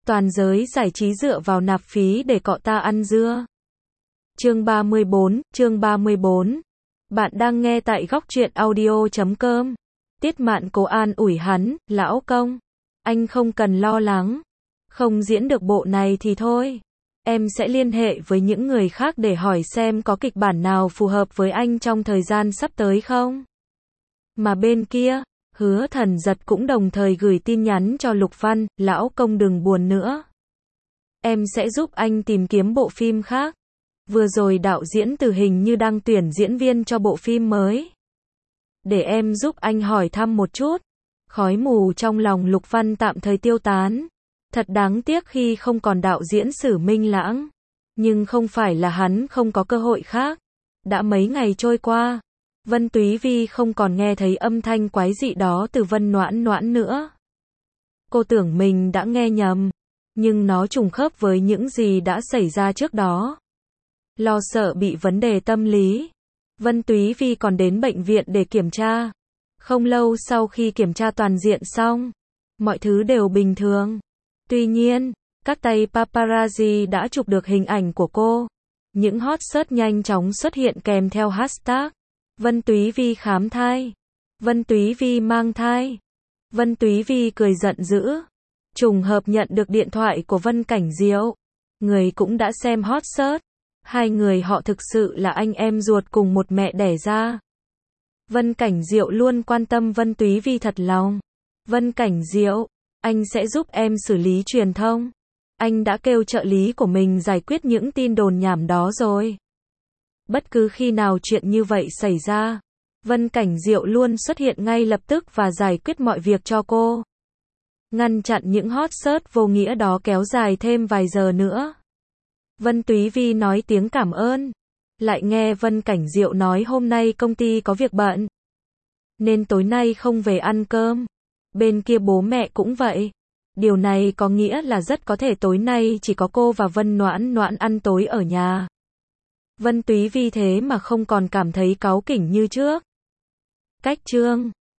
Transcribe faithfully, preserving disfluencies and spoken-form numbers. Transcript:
Toàn giới giải trí dựa vào nạp phí để cọ ta ăn dưa. Chương ba mươi bốn, chương ba mươi bốn. Bạn đang nghe tại góc truyện audio chấm com. Tiết Mạn cố an ủi hắn, lão công, anh không cần lo lắng. Không diễn được bộ này thì thôi. Em sẽ liên hệ với những người khác để hỏi xem có kịch bản nào phù hợp với anh trong thời gian sắp tới không. Mà bên kia, Hứa Thần Giật cũng đồng thời gửi tin nhắn cho Lục Văn, lão công đừng buồn nữa. Em sẽ giúp anh tìm kiếm bộ phim khác. Vừa rồi đạo diễn Từ hình như đang tuyển diễn viên cho bộ phim mới. Để em giúp anh hỏi thăm một chút. Khói mù trong lòng Lục Văn tạm thời tiêu tán. Thật đáng tiếc khi không còn đạo diễn Sử Minh Lãng. Nhưng không phải là hắn không có cơ hội khác. Đã mấy ngày trôi qua, Vân Túy Vi không còn nghe thấy âm thanh quái dị đó từ Vân Noãn Noãn nữa. Cô tưởng mình đã nghe nhầm, nhưng nó trùng khớp với những gì đã xảy ra trước đó. Lo sợ bị vấn đề tâm lý, Vân Túy Vi còn đến bệnh viện để kiểm tra. Không lâu sau khi kiểm tra toàn diện xong, mọi thứ đều bình thường. Tuy nhiên, các tay paparazzi đã chụp được hình ảnh của cô. Những hot search nhanh chóng xuất hiện kèm theo hashtag Vân Túy Vi khám thai, Vân Túy Vi mang thai. Vân Túy Vi cười giận dữ, trùng hợp nhận được điện thoại của Vân Cảnh Diệu. Người cũng đã xem hot search. Hai người họ thực sự là anh em ruột cùng một mẹ đẻ ra. Vân Cảnh Diệu luôn quan tâm Vân Túy Vi thật lòng. Vân Cảnh Diệu, anh sẽ giúp em xử lý truyền thông. Anh đã kêu trợ lý của mình giải quyết những tin đồn nhảm đó rồi. Bất cứ khi nào chuyện như vậy xảy ra, Vân Cảnh Diệu luôn xuất hiện ngay lập tức và giải quyết mọi việc cho cô. Ngăn chặn những hot search vô nghĩa đó kéo dài thêm vài giờ nữa. Vân Túy Vi nói tiếng cảm ơn. Lại nghe Vân Cảnh Diệu nói hôm nay công ty có việc bận, nên tối nay không về ăn cơm. Bên kia bố mẹ cũng vậy. Điều này có nghĩa là rất có thể tối nay chỉ có cô và Vân Noãn Noãn ăn tối ở nhà. Vân Túy Vi thế mà không còn cảm thấy cáu kỉnh như trước. Cách chương